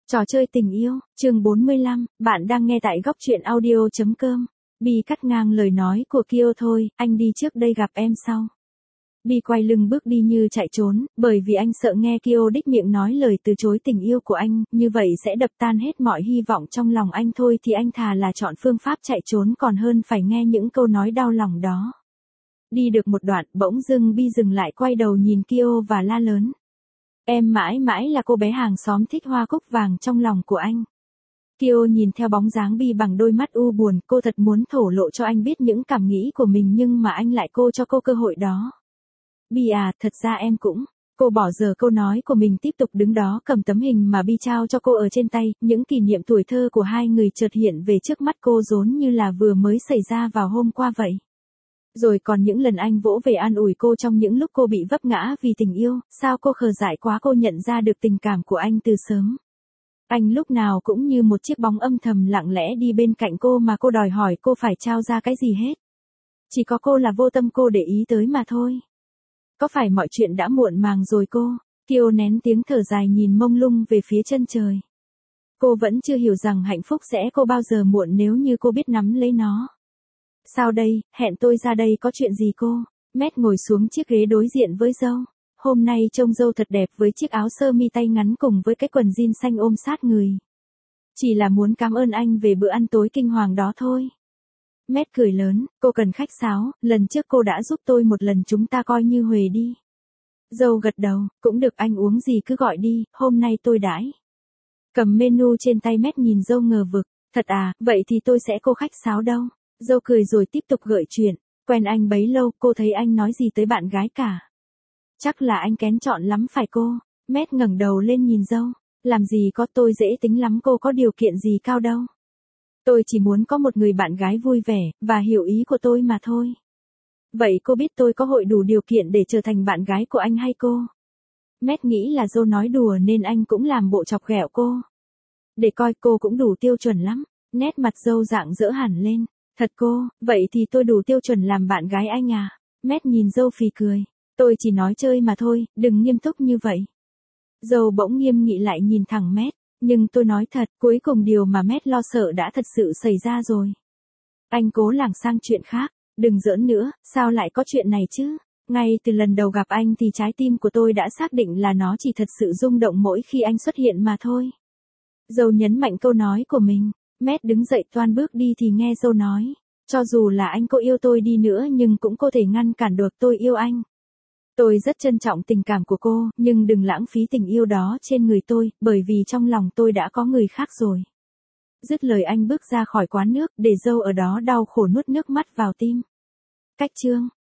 Trò chơi tình yêu, chương 45, bạn đang nghe tại góc truyện audio.com. Bi cắt ngang lời nói của Kyo thôi, anh đi trước đây gặp em sau. Bi quay lưng bước đi như chạy trốn, bởi vì anh sợ nghe Kyo đích miệng nói lời từ chối tình yêu của anh, như vậy sẽ đập tan hết mọi hy vọng trong lòng anh thôi thì anh thà là chọn phương pháp chạy trốn còn hơn phải nghe những câu nói đau lòng đó. Đi được một đoạn, bỗng dưng Bi dừng lại quay đầu nhìn Kyo và la lớn. Em mãi mãi là cô bé hàng xóm thích hoa cúc vàng trong lòng của anh. Kyo nhìn theo bóng dáng Bi bằng đôi mắt u buồn, cô thật muốn thổ lộ cho anh biết những cảm nghĩ của mình nhưng mà anh lại cho cô cơ hội đó. Bi à, thật ra em cũng. Cô bỏ dở câu nói của mình tiếp tục đứng đó cầm tấm hình mà Bi trao cho cô ở trên tay, những kỷ niệm tuổi thơ của hai người chợt hiện về trước mắt cô giống như là vừa mới xảy ra vào hôm qua vậy. Rồi còn những lần anh vỗ về an ủi cô trong những lúc cô bị vấp ngã vì tình yêu, sao cô khờ dại quá cô nhận ra được tình cảm của anh từ sớm. Anh lúc nào cũng như một chiếc bóng âm thầm lặng lẽ đi bên cạnh cô mà cô đòi hỏi cô phải trao ra cái gì hết. Chỉ có cô là vô tâm cô để ý tới mà thôi. Có phải mọi chuyện đã muộn màng rồi cô? Kyo nén tiếng thở dài nhìn mông lung về phía chân trời. Cô vẫn chưa hiểu rằng hạnh phúc sẽ có bao giờ muộn nếu như cô biết nắm lấy nó. Sao đây, hẹn tôi ra đây có chuyện gì cô? Matt ngồi xuống chiếc ghế đối diện với dâu. Hôm nay trông dâu thật đẹp với chiếc áo sơ mi tay ngắn cùng với cái quần jean xanh ôm sát người. Chỉ là muốn cảm ơn anh về bữa ăn tối kinh hoàng đó thôi. Matt cười lớn, cô cần khách sáo, lần trước cô đã giúp tôi một lần chúng ta coi như huề đi. Dâu gật đầu, cũng được anh uống gì cứ gọi đi, hôm nay tôi đãi. Cầm menu trên tay Matt nhìn dâu ngờ vực, thật à, vậy thì tôi sẽ cô khách sáo đâu. Dâu cười rồi tiếp tục gợi chuyện, quen anh bấy lâu cô thấy anh nói gì tới bạn gái cả. Chắc là anh kén chọn lắm phải cô. Matt ngẩng đầu lên nhìn dâu, làm gì có tôi dễ tính lắm cô có điều kiện gì cao đâu. Tôi chỉ muốn có một người bạn gái vui vẻ, và hiểu ý của tôi mà thôi. Vậy cô biết tôi có hội đủ điều kiện để trở thành bạn gái của anh hay cô? Matt nghĩ là dâu nói đùa nên anh cũng làm bộ chọc ghẹo cô. Để coi cô cũng đủ tiêu chuẩn lắm, nét mặt dâu rạng rỡ hẳn lên. Thật cô, vậy thì tôi đủ tiêu chuẩn làm bạn gái anh à? Matt nhìn dâu phì cười. Tôi chỉ nói chơi mà thôi, đừng nghiêm túc như vậy. Dâu bỗng nghiêm nghị lại nhìn thẳng Matt. Nhưng tôi nói thật, cuối cùng điều mà Matt lo sợ đã thật sự xảy ra rồi. Anh cố lảng sang chuyện khác. Đừng giỡn nữa, sao lại có chuyện này chứ? Ngay từ lần đầu gặp anh thì trái tim của tôi đã xác định là nó chỉ thật sự rung động mỗi khi anh xuất hiện mà thôi. Dâu nhấn mạnh câu nói của mình. Matt đứng dậy toan bước đi thì nghe dâu nói. Cho dù là anh có yêu tôi đi nữa nhưng cũng có thể ngăn cản được tôi yêu anh. Tôi rất trân trọng tình cảm của cô, nhưng đừng lãng phí tình yêu đó trên người tôi, bởi vì trong lòng tôi đã có người khác rồi. Dứt lời anh bước ra khỏi quán nước, để dâu ở đó đau khổ nuốt nước mắt vào tim. Cách chương